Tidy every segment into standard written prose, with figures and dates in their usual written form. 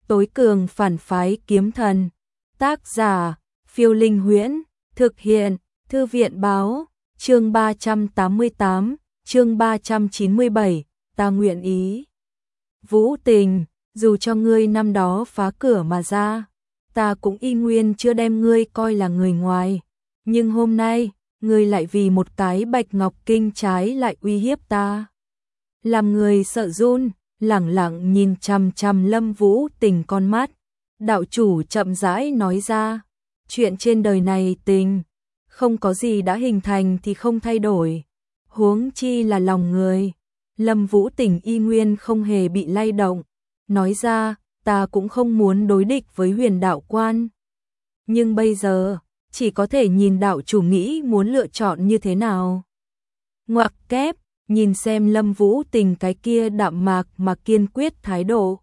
Tối cường phản phái kiếm thần. Tác giả, Phiêu Linh Huyễn. Thực hiện, Thư viện báo. Chương 388, chương 397, ta nguyện ý. Vũ Tình, dù cho ngươi năm đó phá cửa mà ra, ta cũng y nguyên chưa đem ngươi coi là người ngoài. Nhưng hôm nay, ngươi lại vì một cái bạch ngọc kinh trái lại uy hiếp ta. Làm người sợ run, lẳng lặng nhìn chằm chằm Lâm Vũ Tình con mắt. Đạo chủ chậm rãi nói ra, chuyện trên đời này tình, không có gì đã hình thành thì không thay đổi. Huống chi là lòng người. Lâm Vũ Tình y nguyên không hề bị lay động. Nói ra, ta cũng không muốn đối địch với Huyền Đạo Quan. Nhưng bây giờ, chỉ có thể nhìn đạo chủ nghĩ muốn lựa chọn như thế nào. Ngoặc kép, nhìn xem Lâm Vũ Tình cái kia đạm mạc mà kiên quyết thái độ.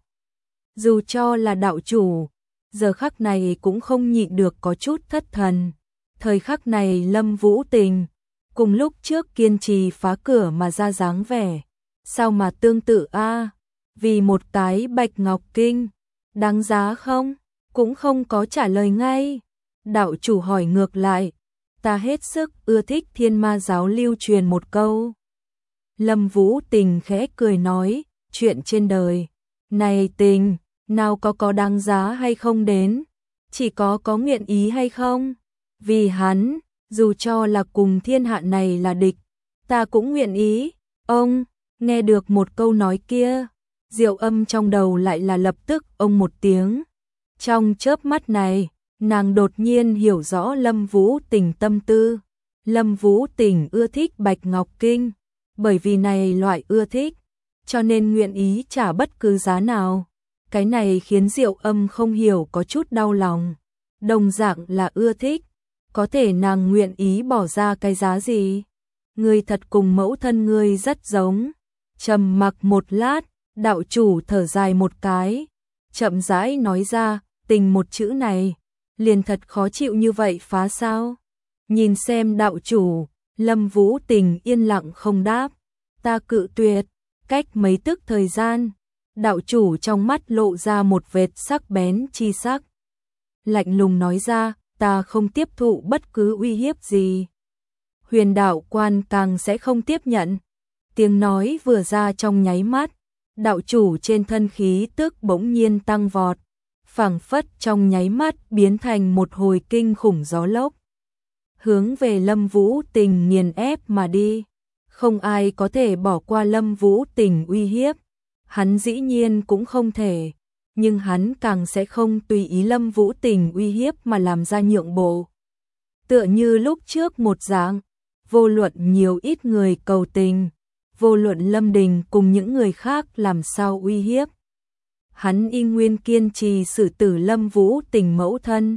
Dù cho là đạo chủ, giờ khắc này cũng không nhịn được có chút thất thần. Thời khắc này Lâm Vũ Tình, cùng lúc trước kiên trì phá cửa mà ra dáng vẻ. Sao mà tương tự a? Vì một cái bạch ngọc kinh, đáng giá không? Cũng không có trả lời ngay. Đạo chủ hỏi ngược lại, ta hết sức ưa thích Thiên Ma giáo lưu truyền một câu. Lâm Vũ Tình khẽ cười nói, chuyện trên đời này tình, nào có đáng giá hay không đến, chỉ có nguyện ý hay không. Vì hắn, dù cho là cùng thiên hạ này là địch, ta cũng nguyện ý. Ông, nghe được một câu nói kia, Diệu Âm trong đầu lại là lập tức ông một tiếng. Trong chớp mắt này, nàng đột nhiên hiểu rõ Lâm Vũ Tình tâm tư. Lâm Vũ Tình ưa thích Bạch Ngọc Kinh, bởi vì này loại ưa thích, cho nên nguyện ý trả bất cứ giá nào. Cái này khiến Diệu Âm không hiểu có chút đau lòng. Đồng dạng là ưa thích, có thể nàng nguyện ý bỏ ra cái giá gì? Ngươi thật cùng mẫu thân ngươi rất giống. Trầm mặc một lát, đạo chủ thở dài một cái, chậm rãi nói ra, tình một chữ này, liền thật khó chịu như vậy phá sao? Nhìn xem đạo chủ, Lâm Vũ Tình yên lặng không đáp. Ta cự tuyệt. Cách mấy tức thời gian, đạo chủ trong mắt lộ ra một vệt sắc bén chi sắc. Lạnh lùng nói ra, ta không tiếp thụ bất cứ uy hiếp gì. Huyền Đạo Quan càng sẽ không tiếp nhận. Tiếng nói vừa ra trong nháy mắt, đạo chủ trên thân khí tức bỗng nhiên tăng vọt, phảng phất trong nháy mắt biến thành một hồi kinh khủng gió lốc, hướng về Lâm Vũ Tình nghiền ép mà đi. Không ai có thể bỏ qua Lâm Vũ Tình uy hiếp, hắn dĩ nhiên cũng không thể, nhưng hắn càng sẽ không tùy ý Lâm Vũ Tình uy hiếp mà làm ra nhượng bộ. Tựa như lúc trước một dạng, vô luận nhiều ít người cầu tình, vô luận Lâm Đình cùng những người khác làm sao uy hiếp, hắn y nguyên kiên trì xử tử Lâm Vũ Tình mẫu thân.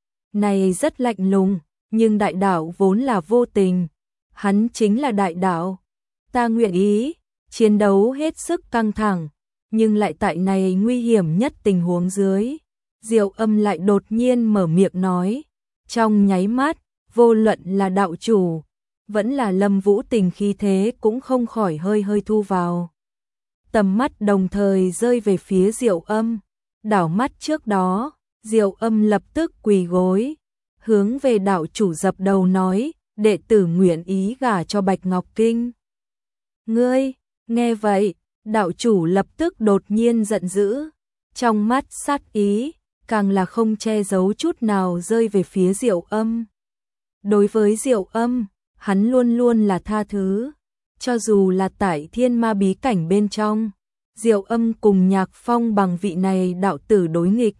Này rất lạnh lùng, nhưng đại đạo vốn là vô tình, hắn chính là đại đạo. Ta nguyện ý, chiến đấu hết sức căng thẳng, nhưng lại tại này nguy hiểm nhất tình huống dưới. Diệu Âm lại đột nhiên mở miệng nói, trong nháy mắt, vô luận là đạo chủ, vẫn là Lâm Vũ Tình khí thế cũng không khỏi hơi thu vào. Tầm mắt đồng thời rơi về phía Diệu Âm, đảo mắt trước đó, Diệu Âm lập tức quỳ gối, hướng về đạo chủ dập đầu nói, đệ tử nguyện ý gả cho Bạch Ngọc Kinh. Ngươi, nghe vậy, đạo chủ lập tức đột nhiên giận dữ, trong mắt sát ý, càng là không che giấu chút nào rơi về phía Diệu Âm. Đối với Diệu Âm, hắn luôn luôn là tha thứ, cho dù là tại Thiên Ma bí cảnh bên trong, Diệu Âm cùng Nhạc Phong bằng vị này đạo tử đối nghịch,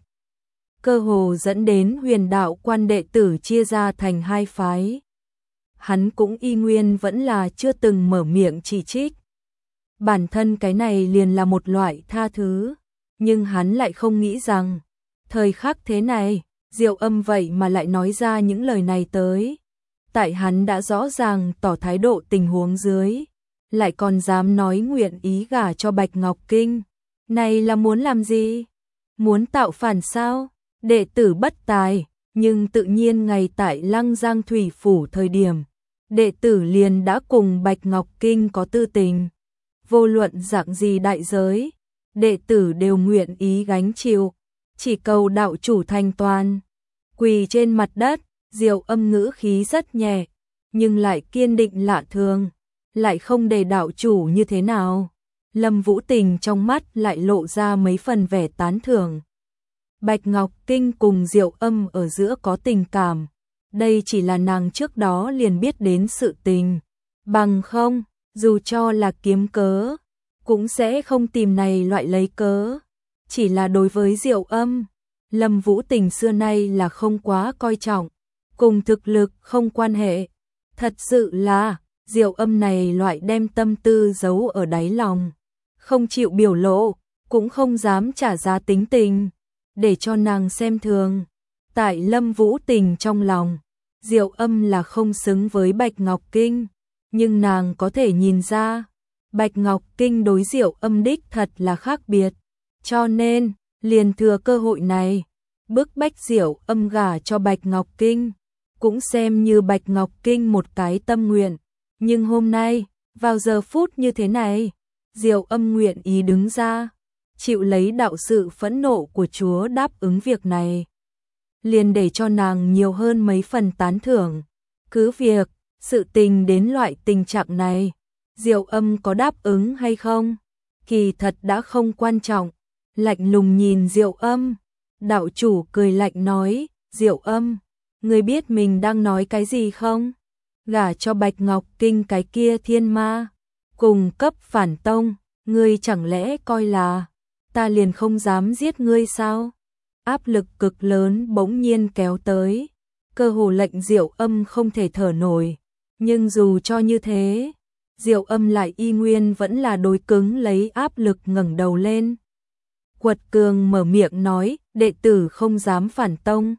cơ hồ dẫn đến Huyền Đạo Quan đệ tử chia ra thành hai phái. Hắn cũng y nguyên vẫn là chưa từng mở miệng chỉ trích. Bản thân cái này liền là một loại tha thứ, nhưng hắn lại không nghĩ rằng, thời khắc thế này, Diệu Âm vậy mà lại nói ra những lời này tới. Tại hắn đã rõ ràng tỏ thái độ tình huống dưới, lại còn dám nói nguyện ý gả cho Bạch Ngọc Kinh. Này là muốn làm gì? Muốn tạo phản sao? Đệ tử bất tài, nhưng tự nhiên ngày tại Lăng Giang Thủy Phủ thời điểm, đệ tử liền đã cùng Bạch Ngọc Kinh có tư tình. Vô luận dạng gì đại giới, đệ tử đều nguyện ý gánh chịu. chỉ cầu đạo chủ thành toàn. Quỳ trên mặt đất, Diệu Âm ngữ khí rất nhẹ, nhưng lại kiên định lạ thường, lại không để đạo chủ như thế nào. Lâm Vũ Tình trong mắt lại lộ ra mấy phần vẻ tán thưởng. Bạch Ngọc Kinh cùng Diệu Âm ở giữa có tình cảm, đây chỉ là nàng trước đó liền biết đến sự tình. Bằng không, dù cho là kiếm cớ, cũng sẽ không tìm này loại lấy cớ. Chỉ là đối với Diệu Âm, Lâm Vũ Tình xưa nay là không quá coi trọng, cùng thực lực không quan hệ. Thật sự là, Diệu Âm này loại đem tâm tư giấu ở đáy lòng, không chịu biểu lộ, cũng không dám trả giá tính tình, để cho nàng xem thường. Tại Lâm Vũ Tình trong lòng, Diệu Âm là không xứng với Bạch Ngọc Kinh, nhưng nàng có thể nhìn ra, Bạch Ngọc Kinh đối Diệu Âm đích thật là khác biệt, cho nên, liền thừa cơ hội này, bức bách Diệu Âm gả cho Bạch Ngọc Kinh, cũng xem như Bạch Ngọc Kinh một cái tâm nguyện. Nhưng hôm nay, vào giờ phút như thế này, Diệu Âm nguyện ý đứng ra, chịu lấy đạo sự phẫn nộ của Chúa đáp ứng việc này, liền để cho nàng nhiều hơn mấy phần tán thưởng. Cứ việc, sự tình đến loại tình trạng này, Diệu Âm có đáp ứng hay không, kỳ thật đã không quan trọng. Lạnh lùng nhìn Diệu Âm, đạo chủ cười lạnh nói, Diệu Âm, ngươi biết mình đang nói cái gì không? Gả cho Bạch Ngọc Kinh cái kia thiên ma, cùng cấp phản tông, ngươi chẳng lẽ coi là ta liền không dám giết ngươi sao? Áp lực cực lớn bỗng nhiên kéo tới, cơ hồ lệnh Diệu Âm không thể thở nổi, nhưng dù cho như thế, Diệu Âm lại y nguyên vẫn là đối cứng lấy áp lực ngẩng đầu lên. Quật cường mở miệng nói, đệ tử không dám phản tông.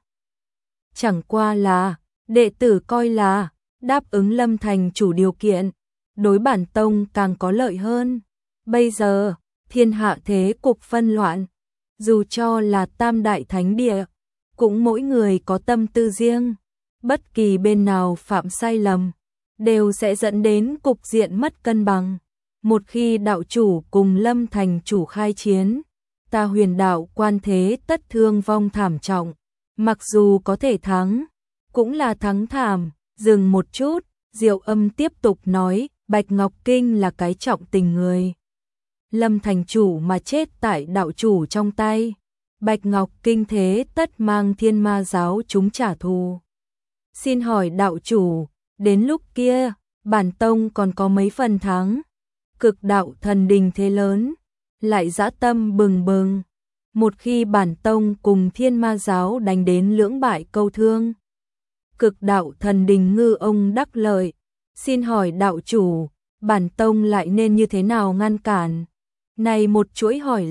Chẳng qua là, đệ tử coi là, đáp ứng Lâm thành chủ điều kiện, đối bản tông càng có lợi hơn. Bây giờ, thiên hạ thế cục phân loạn, dù cho là tam đại thánh địa, cũng mỗi người có tâm tư riêng, bất kỳ bên nào phạm sai lầm, đều sẽ dẫn đến cục diện mất cân bằng. Một khi đạo chủ cùng Lâm thành chủ khai chiến, ta Huyền đạo quan thế tất thương vong thảm trọng, mặc dù có thể thắng, cũng là thắng thảm. Dừng một chút, Diệu Âm tiếp tục nói, Bạch Ngọc Kinh là cái trọng tình người. Lâm thành chủ mà chết tại đạo chủ trong tay, Bạch Ngọc Kinh thế tất mang thiên ma giáo chúng trả thù. Xin hỏi đạo chủ, đến lúc kia, bản tông còn có mấy phần thắng? Cực đạo thần đình thế lớn, lại dã tâm bừng bừng. Một khi bản tông cùng thiên ma giáo đánh đến lưỡng bại câu thương, cực đạo thần đình ngư ông đắc lợi, xin hỏi đạo chủ, bản tông lại nên như thế nào ngăn cản? Này một chuỗi hỏi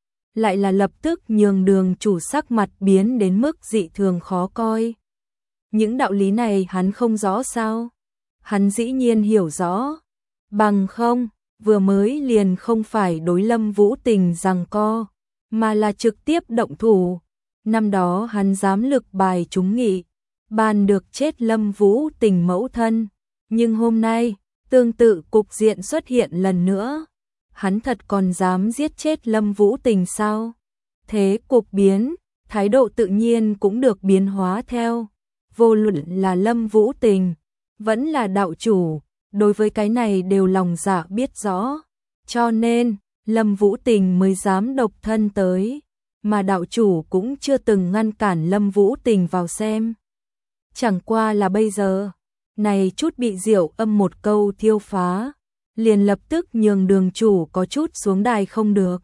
lại là lập tức nhường đường chủ sắc mặt biến đến mức dị thường khó coi. Những đạo lý này hắn không rõ sao? Hắn dĩ nhiên hiểu rõ, bằng không, vừa mới liền không phải đối Lâm Vũ Tình giằng co, mà là trực tiếp động thủ. Năm đó hắn dám lực bài chúng nghị, ban được chết Lâm Vũ Tình mẫu thân, nhưng hôm nay, tương tự cục diện xuất hiện lần nữa. Hắn thật còn dám giết chết Lâm Vũ Tình sao? Thế cục biến, thái độ tự nhiên cũng được biến hóa theo. Vô luận là Lâm Vũ Tình, vẫn là đạo chủ, đối với cái này đều lòng dạ biết rõ. Cho nên, Lâm Vũ Tình mới dám độc thân tới, mà đạo chủ cũng chưa từng ngăn cản Lâm Vũ Tình vào xem. Chẳng qua là bây giờ, này chút bị Diệu Âm một câu thiêu phá, liền lập tức nhường đường chủ có chút xuống đài không được.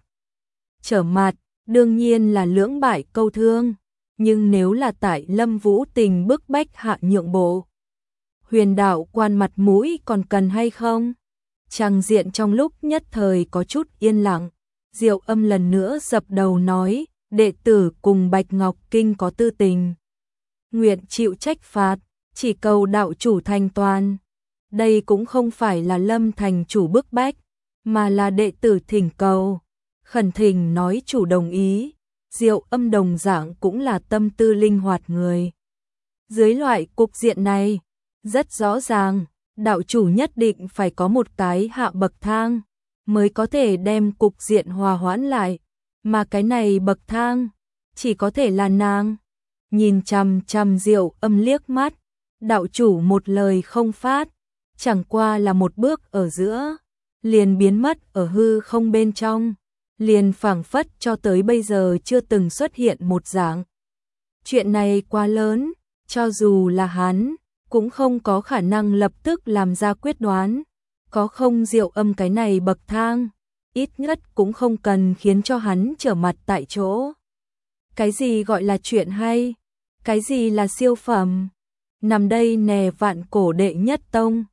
Trở mặt, đương nhiên là lưỡng bại câu thương, nhưng nếu là tại Lâm Vũ Tình bức bách hạ nhượng bộ, Huyền đạo quan mặt mũi còn cần hay không? Tràng diện trong lúc nhất thời có chút yên lặng, Diệu Âm lần nữa dập đầu nói, đệ tử cùng Bạch Ngọc Kinh có tư tình, nguyện chịu trách phạt, chỉ cầu đạo chủ thành toàn. Đây cũng không phải là Lâm thành chủ bức bách, mà là đệ tử thỉnh cầu, khẩn thỉnh nói chủ đồng ý. Diệu Âm đồng dạng cũng là tâm tư linh hoạt người. Dưới loại cục diện này, rất rõ ràng, đạo chủ nhất định phải có một cái hạ bậc thang, mới có thể đem cục diện hòa hoãn lại, mà cái này bậc thang, chỉ có thể là nàng. Nhìn chằm chằm Diệu Âm liếc mắt, đạo chủ một lời không phát, chẳng qua là một bước ở giữa, liền biến mất ở hư không bên trong, liền phảng phất cho tới bây giờ chưa từng xuất hiện một dạng. Chuyện này quá lớn, cho dù là hắn, cũng không có khả năng lập tức làm ra quyết đoán, có không Diệu Âm cái này bậc thang, ít nhất cũng không cần khiến cho hắn trở mặt tại chỗ. Cái gì gọi là chuyện hay? Cái gì là siêu phẩm? Nằm đây nè vạn cổ đệ nhất tông.